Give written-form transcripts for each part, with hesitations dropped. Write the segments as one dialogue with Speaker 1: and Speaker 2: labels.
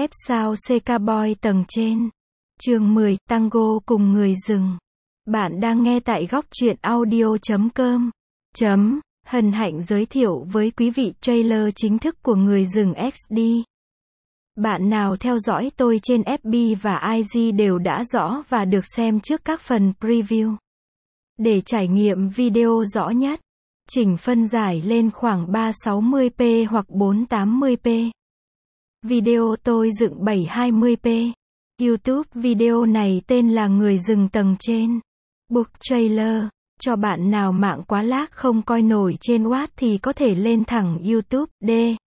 Speaker 1: F sao CK Boy tầng trên. Chương 10, Tango cùng người rừng. Bạn đang nghe tại góc truyện audio.com. Hân hạnh giới thiệu với quý vị trailer chính thức của Người rừng XD. Bạn nào theo dõi tôi trên FB và IG đều đã rõ và được xem trước các phần preview. Để trải nghiệm video rõ nhất, chỉnh phân giải lên khoảng 360p hoặc 480p. Video tôi dựng 720p. YouTube video này tên là Người rừng tầng trên. Book trailer. Cho bạn nào mạng quá lag không coi nổi trên Watt thì có thể lên thẳng YouTube. D.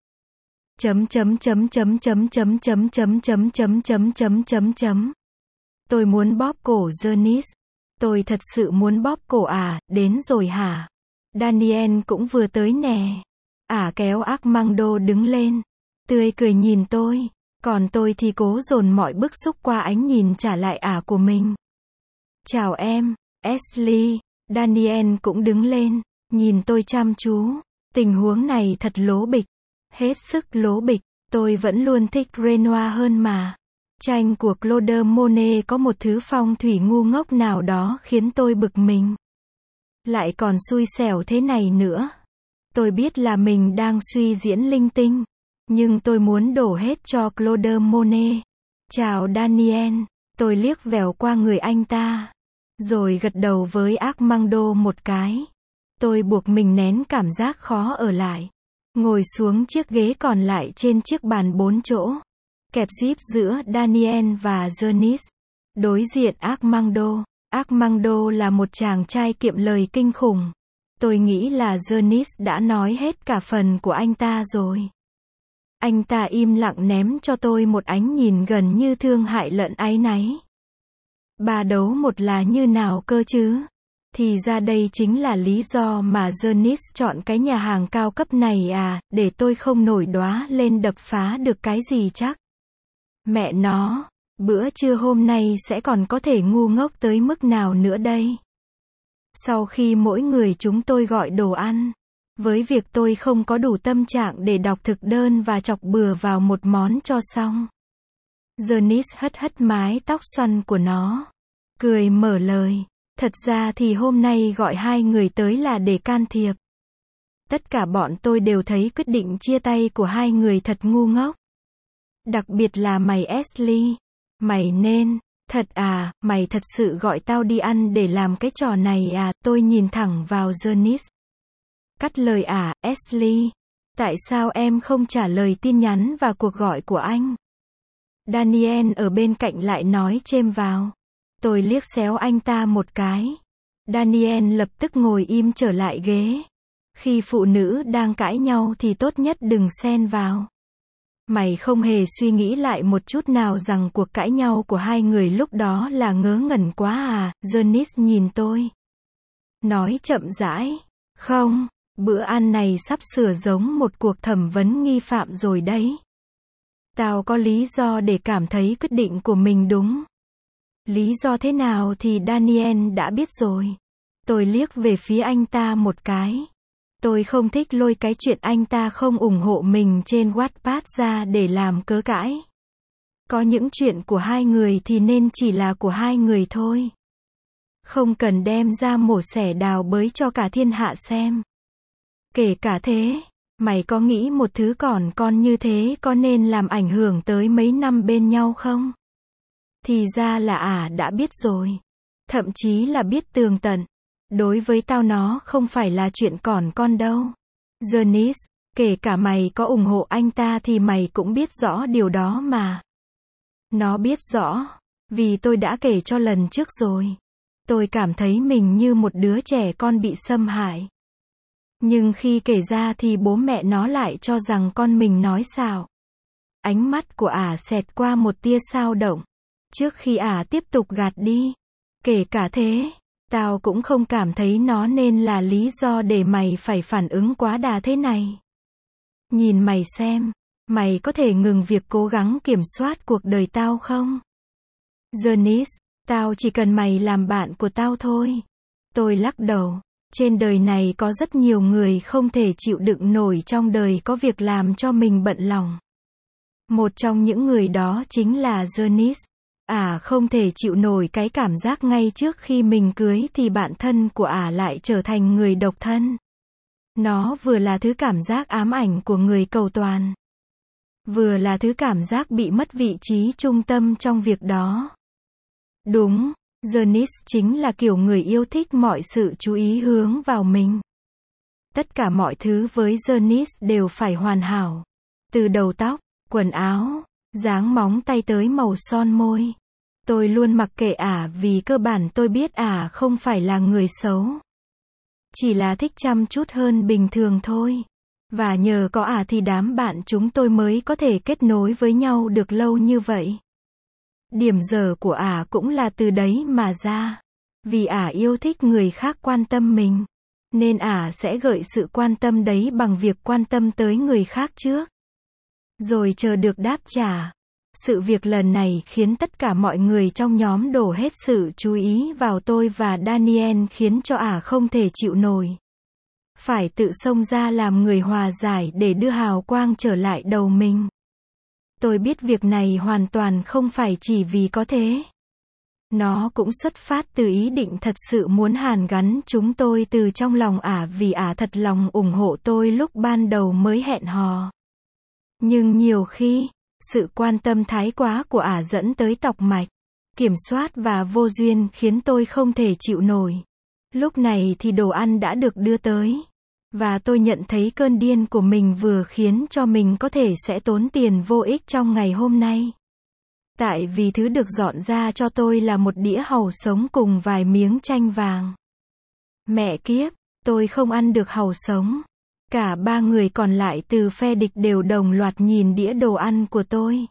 Speaker 1: Tôi muốn bóp cổ Johnny. Tôi thật sự muốn bóp cổ à, đến rồi hả? Daniel cũng vừa tới nè. Kéo Armando đứng lên, tươi cười nhìn tôi, còn tôi thì cố dồn mọi bức xúc qua ánh nhìn trả lại của mình. Chào em, Ashley. Daniel cũng đứng lên, nhìn tôi chăm chú. Tình huống này thật lố bịch, hết sức lố bịch. Tôi vẫn luôn thích Renoir hơn mà. Tranh của Claude Monet có một thứ phong thủy ngu ngốc nào đó khiến tôi bực mình. Lại còn xui xẻo thế này nữa. Tôi biết là mình đang suy diễn linh tinh, nhưng tôi muốn đổ hết cho Claude Monet. Chào Daniel. Tôi liếc vèo qua người anh ta, rồi gật đầu với Armando một cái. Tôi buộc mình nén cảm giác khó ở lại, ngồi xuống chiếc ghế còn lại trên chiếc bàn 4 chỗ, kẹp zip giữa Daniel và Johnny. Đối diện Armando. Armando là một chàng trai kiệm lời kinh khủng. Tôi nghĩ là Johnny đã nói hết cả phần của anh ta rồi. Anh ta im lặng ném cho tôi một ánh nhìn gần như thương hại lẫn áy náy. 3 đấu 1 là như nào cơ chứ? Thì ra đây chính là lý do mà Johnny chọn cái nhà hàng cao cấp này để tôi không nổi đoá lên đập phá được cái gì chắc. Mẹ nó, bữa trưa hôm nay sẽ còn có thể ngu ngốc tới mức nào nữa đây? Sau khi mỗi người chúng tôi gọi đồ ăn, với việc tôi không có đủ tâm trạng để đọc thực đơn và chọc bừa vào một món cho xong. Johnny hất mái tóc xoăn của nó, cười mở lời. Thật ra thì hôm nay gọi 2 người tới là để can thiệp. Tất cả bọn tôi đều thấy quyết định chia tay của 2 người thật ngu ngốc. Đặc biệt là mày Ashley. Mày nên, mày thật sự gọi tao đi ăn để làm cái trò này tôi nhìn thẳng vào Johnny. Cắt lời Ashley. Tại sao em không trả lời tin nhắn và cuộc gọi của anh? Daniel ở bên cạnh lại nói chêm vào. Tôi liếc xéo anh ta một cái. Daniel lập tức ngồi im trở lại ghế. Khi phụ nữ đang cãi nhau thì tốt nhất đừng xen vào. Mày không hề suy nghĩ lại một chút nào rằng cuộc cãi nhau của 2 người lúc đó là ngớ ngẩn quá Johnny nhìn tôi, nói chậm rãi. Không, bữa ăn này sắp sửa giống một cuộc thẩm vấn nghi phạm rồi đấy. Tao có lý do để cảm thấy quyết định của mình đúng. Lý do thế nào thì Daniel đã biết rồi. Tôi liếc về phía anh ta một cái. Tôi không thích lôi cái chuyện anh ta không ủng hộ mình trên Wattpad ra để làm cớ cãi. Có những chuyện của 2 người thì nên chỉ là của 2 người thôi. Không cần đem ra mổ xẻ đào bới cho cả thiên hạ xem. Kể cả thế, mày có nghĩ một thứ còn con như thế có nên làm ảnh hưởng tới mấy năm bên nhau không? Thì ra là đã biết rồi. Thậm chí là biết tường tận. Đối với tao nó không phải là chuyện còn con đâu. Johnny, kể cả mày có ủng hộ anh ta thì mày cũng biết rõ điều đó mà. Nó biết rõ, vì tôi đã kể cho lần trước rồi. Tôi cảm thấy mình như một đứa trẻ con bị xâm hại. Nhưng khi kể ra thì bố mẹ nó lại cho rằng con mình nói xạo. Ánh mắt của xẹt qua một tia xao động, trước khi tiếp tục gạt đi. Kể cả thế, tao cũng không cảm thấy nó nên là lý do để mày phải phản ứng quá đà thế này. Nhìn mày xem, mày có thể ngừng việc cố gắng kiểm soát cuộc đời tao không? Johnny, tao chỉ cần mày làm bạn của tao thôi. Tôi lắc đầu. Trên đời này có rất nhiều người không thể chịu đựng nổi trong đời có việc làm cho mình bận lòng. Một trong những người đó chính là Janice. Không thể chịu nổi cái cảm giác ngay trước khi mình cưới thì bạn thân của lại trở thành người độc thân. Nó vừa là thứ cảm giác ám ảnh của người cầu toàn, vừa là thứ cảm giác bị mất vị trí trung tâm trong việc đó. Đúng, Janice chính là kiểu người yêu thích mọi sự chú ý hướng vào mình. Tất cả mọi thứ với Janice đều phải hoàn hảo. Từ đầu tóc, quần áo, dáng móng tay tới màu son môi. Tôi luôn mặc kệ vì cơ bản tôi biết không phải là người xấu. Chỉ là thích chăm chút hơn bình thường thôi. Và nhờ có thì đám bạn chúng tôi mới có thể kết nối với nhau được lâu như vậy. Điểm dở của cũng là từ đấy mà ra. Vì yêu thích người khác quan tâm mình, nên sẽ gợi sự quan tâm đấy bằng việc quan tâm tới người khác trước, rồi chờ được đáp trả. Sự việc lần này khiến tất cả mọi người trong nhóm đổ hết sự chú ý vào tôi và Daniel, khiến cho không thể chịu nổi. Phải tự xông ra làm người hòa giải để đưa hào quang trở lại đầu mình. Tôi biết việc này hoàn toàn không phải chỉ vì có thế. Nó cũng xuất phát từ ý định thật sự muốn hàn gắn chúng tôi từ trong lòng vì thật lòng ủng hộ tôi lúc ban đầu mới hẹn hò. Nhưng nhiều khi, sự quan tâm thái quá của dẫn tới tọc mạch, kiểm soát và vô duyên khiến tôi không thể chịu nổi. Lúc này thì đồ ăn đã được đưa tới. Và tôi nhận thấy cơn điên của mình vừa khiến cho mình có thể sẽ tốn tiền vô ích trong ngày hôm nay. Tại vì thứ được dọn ra cho tôi là một đĩa hàu sống cùng vài miếng chanh vàng. Mẹ kiếp, tôi không ăn được hàu sống. Cả ba người còn lại từ phe địch đều đồng loạt nhìn đĩa đồ ăn của tôi.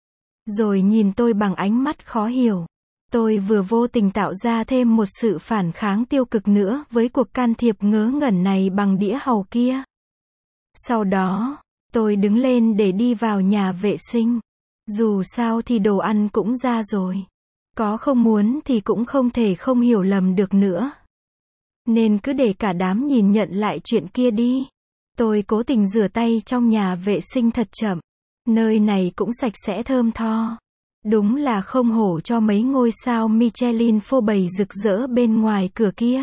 Speaker 1: Rồi nhìn tôi bằng ánh mắt khó hiểu. Tôi vừa vô tình tạo ra thêm một sự phản kháng tiêu cực nữa với cuộc can thiệp ngớ ngẩn này bằng đĩa hàu kia. Sau đó, tôi đứng lên để đi vào nhà vệ sinh. Dù sao thì đồ ăn cũng ra rồi. Có không muốn thì cũng không thể không hiểu lầm được nữa. Nên cứ để cả đám nhìn nhận lại chuyện kia đi. Tôi cố tình rửa tay trong nhà vệ sinh thật chậm. Nơi này cũng sạch sẽ thơm tho. Đúng là không hổ cho mấy ngôi sao Michelin phô bày rực rỡ bên ngoài cửa kia.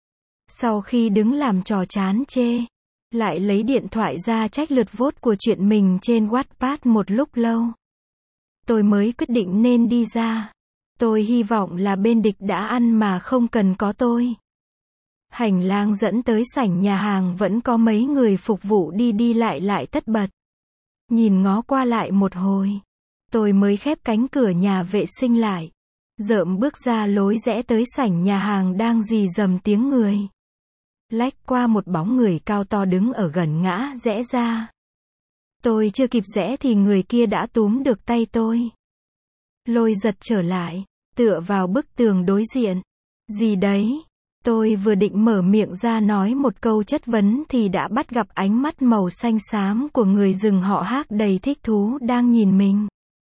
Speaker 1: Sau khi đứng làm trò chán chê, lại lấy điện thoại ra check lượt vote của chuyện mình trên Wattpad một lúc lâu, tôi mới quyết định nên đi ra. Tôi hy vọng là bên địch đã ăn mà không cần có tôi. Hành lang dẫn tới sảnh nhà hàng vẫn có mấy người phục vụ đi lại tất bật. Nhìn ngó qua lại một hồi, tôi mới khép cánh cửa nhà vệ sinh lại. Rợm bước ra lối rẽ tới sảnh nhà hàng đang rì rầm tiếng người. Lách qua một bóng người cao to đứng ở gần ngã rẽ ra. Tôi chưa kịp rẽ thì người kia đã túm được tay tôi, lôi giật trở lại, tựa vào bức tường đối diện. Gì đấy? Tôi vừa định mở miệng ra nói một câu chất vấn thì đã bắt gặp ánh mắt màu xanh xám của người rừng họ Hát đầy thích thú đang nhìn mình.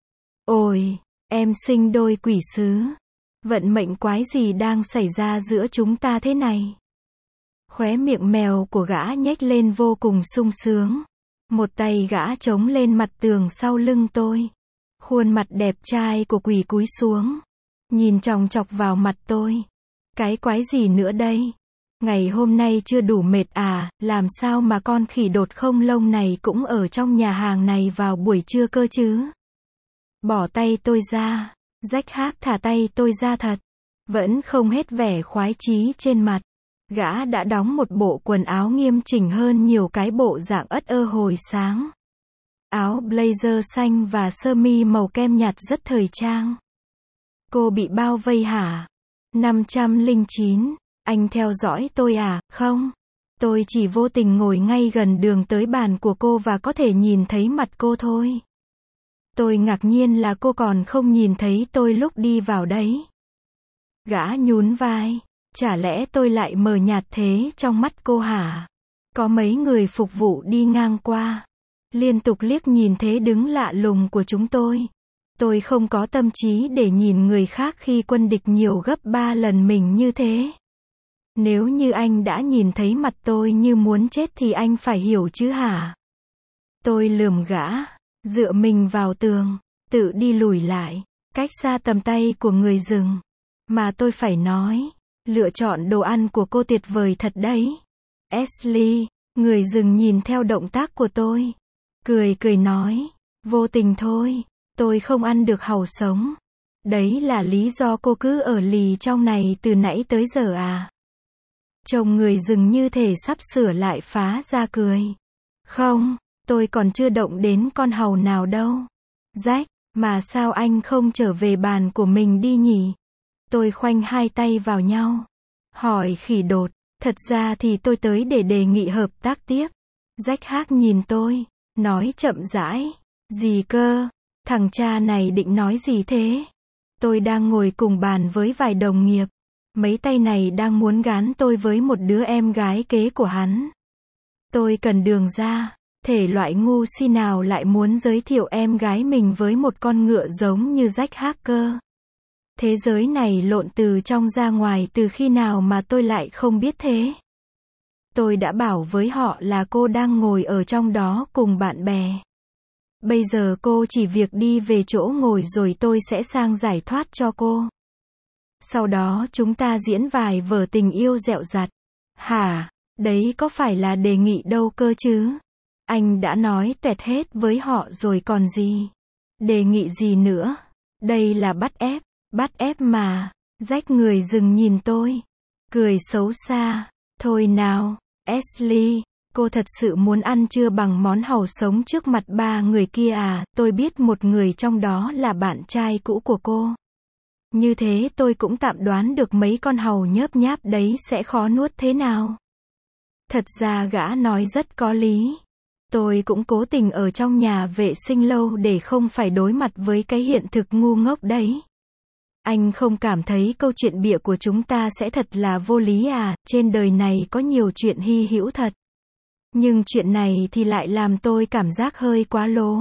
Speaker 1: Ôi, em sinh đôi quỷ sứ. Vận mệnh quái gì đang xảy ra giữa chúng ta thế này? Khóe miệng mèo của gã nhếch lên vô cùng sung sướng. Một tay gã chống lên mặt tường sau lưng tôi. Khuôn mặt đẹp trai của quỷ cúi xuống, nhìn chòng chọc vào mặt tôi. Cái quái gì nữa đây? Ngày hôm nay chưa đủ mệt làm sao mà con khỉ đột không lông này cũng ở trong nhà hàng này vào buổi trưa cơ chứ? Bỏ tay tôi ra. Rách Hát thả tay tôi ra thật. Vẫn không hết vẻ khoái chí trên mặt. Gã đã đóng một bộ quần áo nghiêm chỉnh hơn nhiều cái bộ dạng ất ơ hồi sáng. Áo blazer xanh và sơ mi màu kem nhạt rất thời trang. Cô bị bao vây hả? 509. Anh theo dõi tôi không? Tôi chỉ vô tình ngồi ngay gần đường tới bàn của cô và có thể nhìn thấy mặt cô thôi. Tôi ngạc nhiên là cô còn không nhìn thấy tôi lúc đi vào đấy. Gã nhún vai. Chả lẽ tôi lại mờ nhạt thế trong mắt cô hả? Có mấy người phục vụ đi ngang qua, liên tục liếc nhìn thế đứng lạ lùng của chúng tôi. Tôi không có tâm trí để nhìn người khác khi quân địch nhiều gấp 3 lần mình như thế. Nếu như anh đã nhìn thấy mặt tôi như muốn chết thì anh phải hiểu chứ hả? Tôi lườm gã. dựa mình vào tường, tự đi lùi lại, cách xa tầm tay của người rừng. Mà tôi phải nói, lựa chọn đồ ăn của cô tuyệt vời thật đấy. Ashley, người rừng nhìn theo động tác của tôi. Cười cười nói, vô tình thôi, tôi không ăn được hàu sống. Đấy là lý do cô cứ ở lì trong này từ nãy tới giờ à? Trông người rừng như thể sắp sửa lại phá ra cười. Không, tôi còn chưa động đến con hàu nào đâu. Jack, mà sao anh không trở về bàn của mình đi nhỉ? Tôi khoanh hai tay vào nhau. Hỏi khỉ đột, thật ra thì tôi tới để đề nghị hợp tác tiếp. Jack Hác nhìn tôi, nói chậm rãi. Gì cơ? Thằng cha này định nói gì thế? Tôi đang ngồi cùng bàn với vài đồng nghiệp. Mấy tay này đang muốn gán tôi với một đứa em gái kế của hắn. Tôi cần đường ra. Thể loại ngu si nào lại muốn giới thiệu em gái mình với một con ngựa giống như Jack Hacker? Thế giới này lộn từ trong ra ngoài từ khi nào mà tôi lại không biết thế? Tôi đã bảo với họ là cô đang ngồi ở trong đó cùng bạn bè. Bây giờ cô chỉ việc đi về chỗ ngồi rồi tôi sẽ sang giải thoát cho cô. Sau đó chúng ta diễn vài vở tình yêu dẹo dặt. Hả? Đấy có phải là đề nghị đâu cơ chứ? Anh đã nói tuẹt hết với họ rồi còn gì? Đề nghị gì nữa? Đây là bắt ép mà. Jack người rừng nhìn tôi. Cười xấu xa. Thôi nào, Ashley, cô thật sự muốn ăn trưa bằng món hàu sống trước mặt ba người kia à? Tôi biết một người trong đó là bạn trai cũ của cô. Như thế tôi cũng tạm đoán được mấy con hàu nhớp nháp đấy sẽ khó nuốt thế nào. Thật ra gã nói rất có lý. Tôi cũng cố tình ở trong nhà vệ sinh lâu để không phải đối mặt với cái hiện thực ngu ngốc đấy. Anh không cảm thấy câu chuyện bịa của chúng ta sẽ thật là vô lý à? Trên đời này có nhiều chuyện hy hữu thật. Nhưng chuyện này thì lại làm tôi cảm giác hơi quá lố.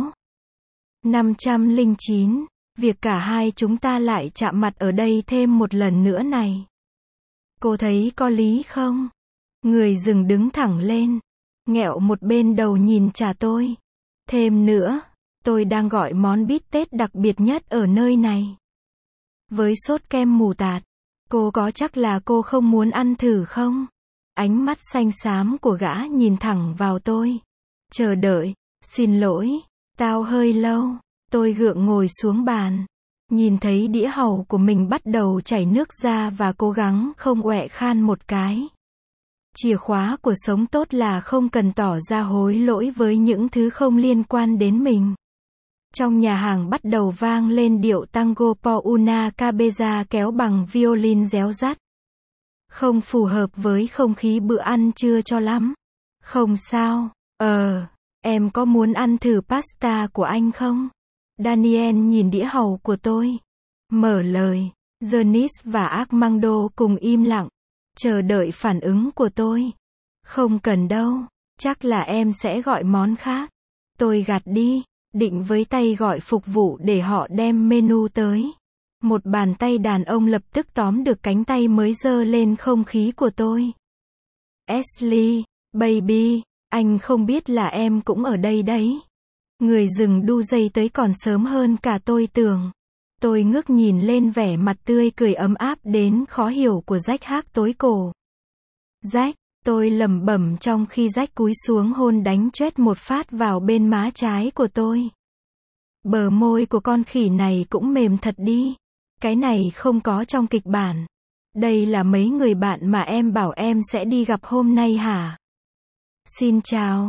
Speaker 1: 509. Việc cả hai chúng ta lại chạm mặt ở đây thêm một lần nữa này. Cô thấy có lý không? Người rừng đứng thẳng lên. Nghẹo một bên đầu nhìn trả tôi. Thêm nữa, tôi đang gọi món bít tết đặc biệt nhất ở nơi này. Với sốt kem mù tạt. Cô có chắc là cô không muốn ăn thử không? Ánh mắt xanh xám của gã nhìn thẳng vào tôi. Chờ đợi, xin lỗi, tao hơi lâu. Tôi gượng ngồi xuống bàn. Nhìn thấy đĩa hàu của mình bắt đầu chảy nước ra và cố gắng không ọe khan một cái. Chìa khóa của sống tốt là không cần tỏ ra hối lỗi với những thứ không liên quan đến mình. Trong nhà hàng bắt đầu vang lên điệu tango por una cabeza kéo bằng violin réo rắt. Không phù hợp với không khí bữa ăn trưa cho lắm. Không sao, em có muốn ăn thử pasta của anh không? Daniel nhìn đĩa hàu của tôi. Mở lời. Janice và Armando cùng im lặng. Chờ đợi phản ứng của tôi. Không cần đâu. Chắc là em sẽ gọi món khác. Tôi gạt đi. Định với tay gọi phục vụ để họ đem menu tới. Một bàn tay đàn ông lập tức tóm được cánh tay mới giơ lên không khí của tôi. Ashley, baby, anh không biết là em cũng ở đây đấy. Người rừng đu dây tới còn sớm hơn cả tôi tưởng. Tôi ngước nhìn lên vẻ mặt tươi cười ấm áp đến khó hiểu của Jack Hác tối cổ. Jack, tôi lẩm bẩm trong khi Jack cúi xuống hôn đánh choét một phát vào bên má trái của tôi. Bờ môi của con khỉ này cũng mềm thật đi. Cái này không có trong kịch bản. Đây là mấy người bạn mà em bảo em sẽ đi gặp hôm nay hả? Xin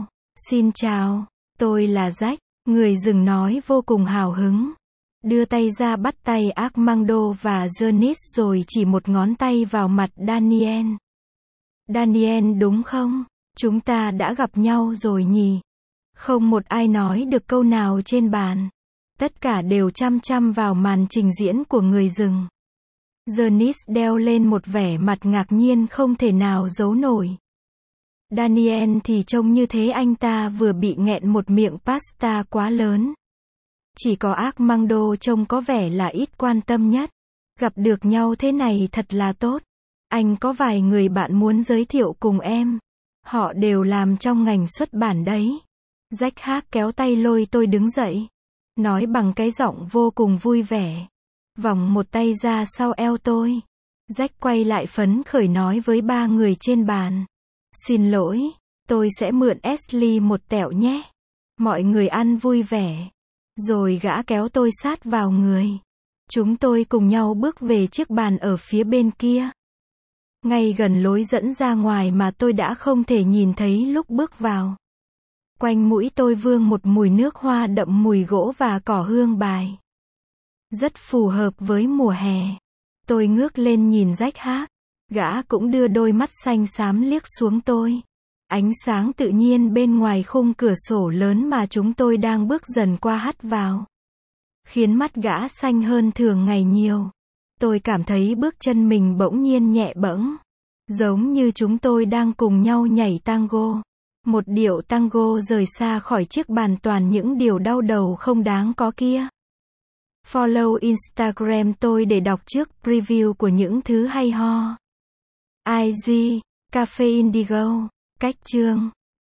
Speaker 1: chào, tôi là Jack, người rừng nói vô cùng hào hứng. Đưa tay ra bắt tay Armando và Janice rồi chỉ một ngón tay vào mặt Daniel. Daniel đúng không? Chúng ta đã gặp nhau rồi nhỉ? Không một ai nói được câu nào trên bàn. Tất cả đều chăm chăm vào màn trình diễn của người rừng. Janice đeo lên một vẻ mặt ngạc nhiên không thể nào giấu nổi. Daniel thì trông như thế anh ta vừa bị nghẹn một miệng pasta quá lớn. Chỉ có Armando trông có vẻ là ít quan tâm nhất. Gặp được nhau thế này thật là tốt. Anh có vài người bạn muốn giới thiệu cùng em. Họ đều làm trong ngành xuất bản đấy. Jack Hack kéo tay lôi tôi đứng dậy. Nói bằng cái giọng vô cùng vui vẻ. Vòng một tay ra sau eo tôi. Jack quay lại phấn khởi nói với ba người trên bàn. Xin lỗi, tôi sẽ mượn Ashley một tẹo nhé. Mọi người ăn vui vẻ. Rồi gã kéo tôi sát vào người. Chúng tôi cùng nhau bước về chiếc bàn ở phía bên kia. Ngay gần lối dẫn ra ngoài mà tôi đã không thể nhìn thấy lúc bước vào. Quanh mũi tôi vương một mùi nước hoa đậm mùi gỗ và cỏ hương bài. Rất phù hợp với mùa hè. Tôi ngước lên nhìn Jack Hack. Gã cũng đưa đôi mắt xanh xám liếc xuống tôi. Ánh sáng tự nhiên bên ngoài khung cửa sổ lớn mà chúng tôi đang bước dần qua hắt vào. Khiến mắt gã xanh hơn thường ngày nhiều. Tôi cảm thấy bước chân mình bỗng nhiên nhẹ bẫng. Giống như chúng tôi đang cùng nhau nhảy tango. Một điệu tango rời xa khỏi chiếc bàn toàn những điều đau đầu không đáng có kia. Follow Instagram tôi để đọc trước preview của những thứ hay ho. IG, Cafe Indigo, cách chương.